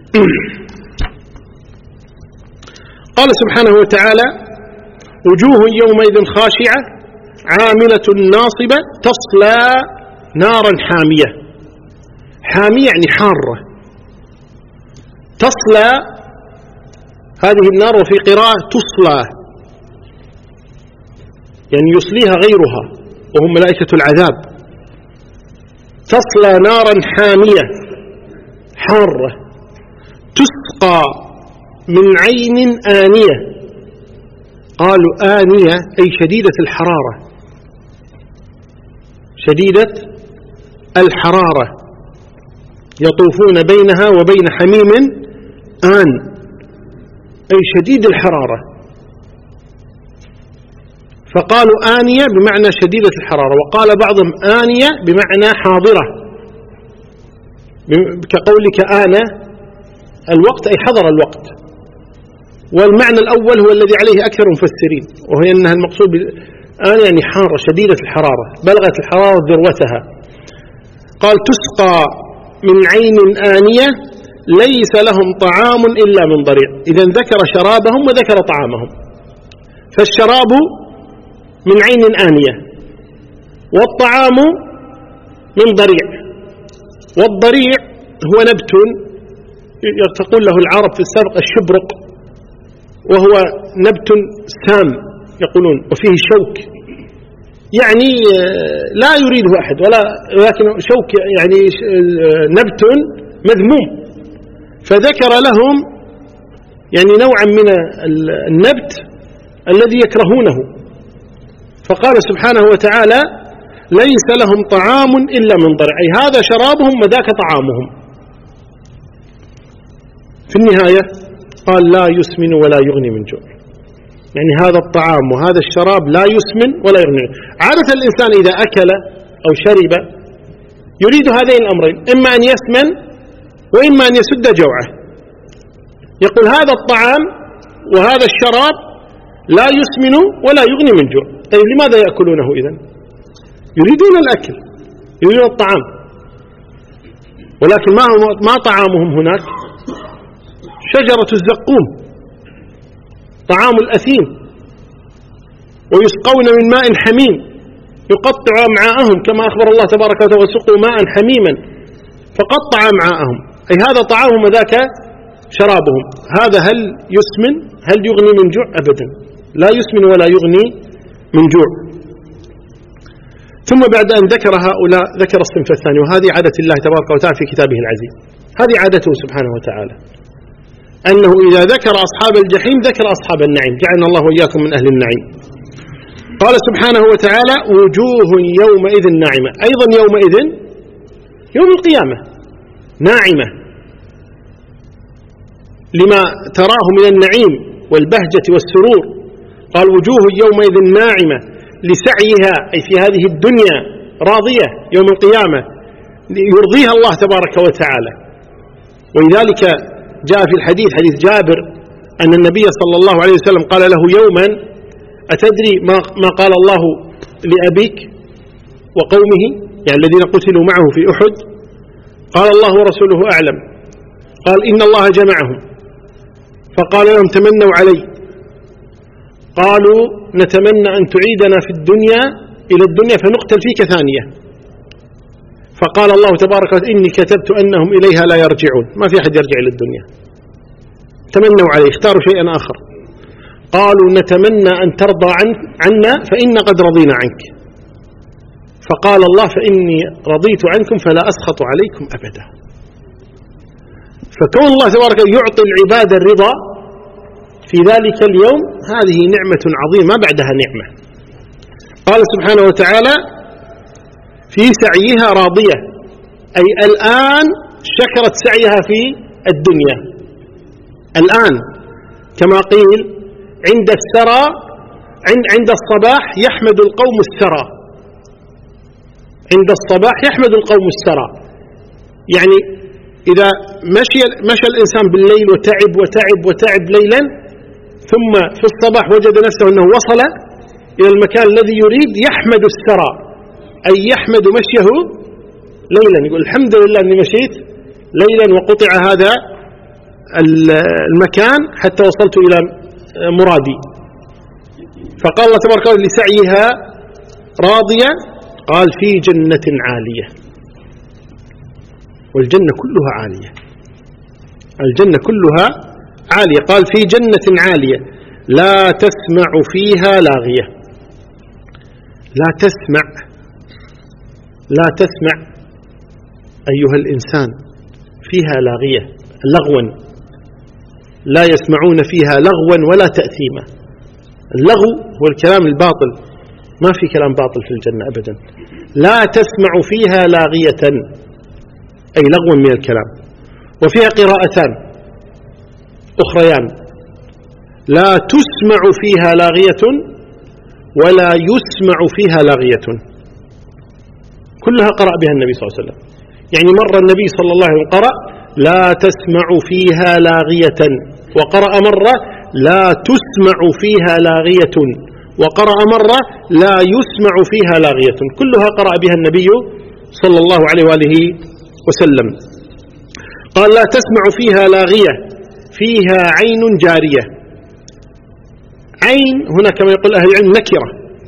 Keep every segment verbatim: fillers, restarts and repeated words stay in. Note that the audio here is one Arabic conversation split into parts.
قال سبحانه وتعالى: وجوه يومئذ خاشعة عاملة ناصبة تصلى نارا حامية. حامية يعني حارة. تصلى هذه النار، وفي قراءة تصلى يعني يصليها غيرها وهم ملائكة العذاب. تصلى نارا حامية حارة تسقى من عين آنية. قالوا آنية أي شديدة الحرارة، شديدة الحرارة، يطوفون بينها وبين حميم آن، أي شديد الحرارة. فقالوا آنية بمعنى شديدة الحرارة، وقال بعضهم آنية بمعنى حاضرة، كقولك آن الوقت أي حضر الوقت. والمعنى الأول هو الذي عليه أكثر المفسرين، وهي أنها المقصود آن يعني حارة شديدة الحرارة، بلغت الحرارة ذروتها. قال تسقى من عين آنية ليس لهم طعام إلا من ضريع. إذن ذكر شرابهم وذكر طعامهم. فالشراب من عين آنية، والطعام من ضريع. والضريع هو نبت تقول له العرب في السابق الشبرق، وهو نبت سام يقولون وفيه شوك، يعني لا يريده أحد، ولا لكن شوك يعني نبت مذموم. فذكر لهم يعني نوعا من النبت الذي يكرهونه، فقال سبحانه وتعالى: ليس لهم طعام إلا من ضريع، أي هذا شرابهم وذاك طعامهم. في النهاية قال: لا يسمن ولا يغني من جوع، يعني هذا الطعام وهذا الشراب لا يسمن ولا يغني. عادة الإنسان إذا أكل أو شرب يريد هذين الأمرين، إما أن يسمن وإما أن يسد جوعه. يقول هذا الطعام وهذا الشراب لا يسمن ولا يغني من جوع. طيب لماذا يأكلونه إذن؟ يريدون الأكل، يريدون الطعام، ولكن ما هو ما طعامهم هناك؟ شجرة الزقوم، طعام الأثيم. ويسقون من ماء حميم يقطع أمعاءهم، كما أخبر الله تبارك وتعالى: وسقوا ماء حميما فقطع أمعاءهم، أي هذا طعامهم وذاك شرابهم. هذا هل يسمن؟ هل يغني من جوع؟ أبدا، لا يسمن ولا يغني من جوع. ثم بعد أن ذكر هؤلاء ذكر الصنف الثاني، وهذه عادة الله تبارك وتعالى في كتابه العزيز. هذه عادته سبحانه وتعالى، أنه إذا ذكر أصحاب الجحيم ذكر أصحاب النعيم، جعلنا الله وإياكم من أهل النعيم. قال سبحانه وتعالى: وجوه يومئذ ناعمة. أيضا يومئذ يوم القيامة ناعمة لما تراه من النعيم والبهجة والسرور. قال: وجوه يومئذ ناعمة لسعيها، أي في هذه الدنيا راضية، يوم القيامة يرضيها الله تبارك وتعالى. ولذلك جاء في الحديث حديث جابر أن النبي صلى الله عليه وسلم قال له يوما: أتدري ما, ما قال الله لأبيك وقومه، يعني الذين قتلوا معه في أحد؟ قال: الله ورسوله أعلم. قال: إن الله جمعهم فقال لهم: تمنوا علي. قالوا: نتمنى أن تعيدنا في الدنيا إلى الدنيا فنقتل فيك ثانية. فقال الله تبارك وتعالى: إني كتبت أنهم إليها لا يرجعون، ما في أحد يرجع إلى الدنيا. تمنوا عليه، اختاروا شيئا آخر. قالوا: نتمنى أن ترضى عن عنا فإن قد رضينا عنك. فقال الله: فإني رضيت عنكم فلا أسخط عليكم أبدا. فكون الله تبارك وتعالى يعطي العباد الرضا في ذلك اليوم، هذه نعمة عظيمة ما بعدها نعمة. قال سبحانه وتعالى: في سعيها راضية، أي الآن شكرت سعيها في الدنيا. الآن كما قيل عند السرى، عند, عند الصباح يحمد القوم السرى، عند الصباح يحمد القوم السرى. يعني إذا مشي, مشى الإنسان بالليل وتعب وتعب وتعب ليلا، ثم في الصباح وجد نفسه أنه وصل إلى المكان الذي يريد، يحمد السرى، أي يحمد مشيه ليلا، يقول الحمد لله أني مشيت ليلا وقطع هذا المكان حتى وصلت إلى مرادي. فقال الله تبارك وتعالى لسعيها راضية، قال في جنة عالية. والجنة كلها عالية، الجنة كلها عالية. قال في جنة عالية لا تسمع فيها لاغية. لا تسمع، لا تسمع أيها الإنسان فيها لاغية، لغوا، لا يسمعون فيها لغوا ولا تأثيما. اللغو هو الكلام الباطل، ما في كلام باطل في الجنة أبدا. لا تسمع فيها لاغية أي لغوا من الكلام. وفيها قراءتان أخريان، لا تسمع فيها لاغية ولا يسمع فيها لاغية، كلها قرأ بها النبي صلى الله عليه وسلم. يعني مرة النبي صلى الله عليه وسلم قرأ لا تسمع فيها لاغية، وقرأ مرة لا تسمع فيها لاغية، وقرأ مرة لا يسمع فيها لاغية، كلها قرأ بها النبي صلى الله عليه وآله وسلم. قال لا تسمع فيها لاغية فيها عين جارية. عين هنا كما يقول أهل العلم نكرة،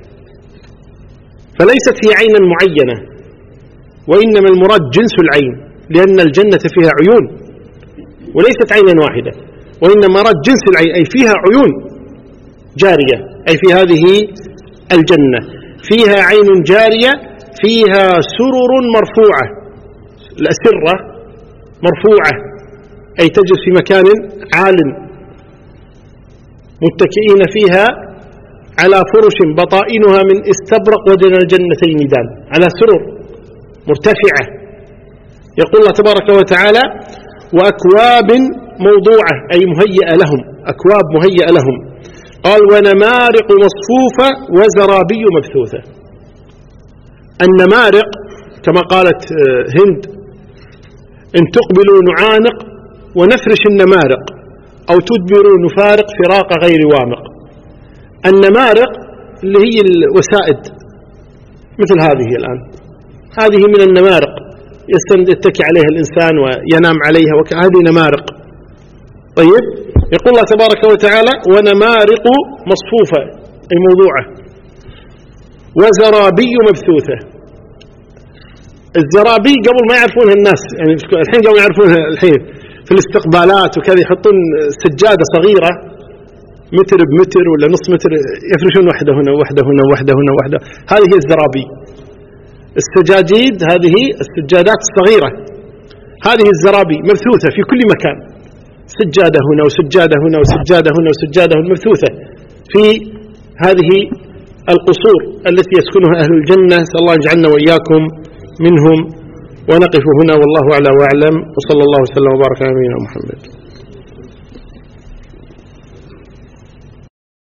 فليست هي عينا معينة، وإنما المراد جنس العين، لأن الجنة فيها عيون وليست عينا واحدة، وإنما مراد جنس العين أي فيها عيون جارية، أي في هذه الجنة فيها عين جارية فيها سرر مرفوعة. الأسرة مرفوعة أي تجلس في مكان عال، متكئين فيها على فرش بطائنها من استبرق ودن الجنتين دان، على سرر مرتفعة. يقول الله تبارك وتعالى وأكواب موضوعة أي مهيئة لهم، أكواب مهيئة لهم. قال ونمارق مصفوفة وزرابي مبثوثة. النمارق كما قالت هند إن تقبلوا نعانق ونفرش النمارق أو تدبروا نفارق فراق غير وامق. النمارق اللي هي الوسائد مثل هذه الآن، هذه من النمارق يتكي عليها الإنسان وينام عليها، وهذه نمارق. طيب يقول الله تبارك وتعالى ونمارق مصفوفة أي موضوعة وزرابي مبثوثة. الزرابي قبل ما يعرفونها الناس، يعني الحين قبل يعرفونها الحين في الاستقبالات وكذا، يحطون سجادة صغيرة متر بمتر ولا نص متر، يفرشون واحدة هنا واحدة هنا واحدة هنا واحدة، هذه هي الزرابي. السجاجيد هذه السجادات الصغيرة، هذه الزرابي مبثوثة في كل مكان، سجادة هنا وسجادة هنا وسجادة هنا وسجادة هنا مبثوثة في هذه القصور التي يسكنها أهل الجنة. نسأل الله يجعلنا وإياكم منهم. ونقف هنا والله أعلى وأعلم، وصلى الله وسلم وبارك على نبينا محمد.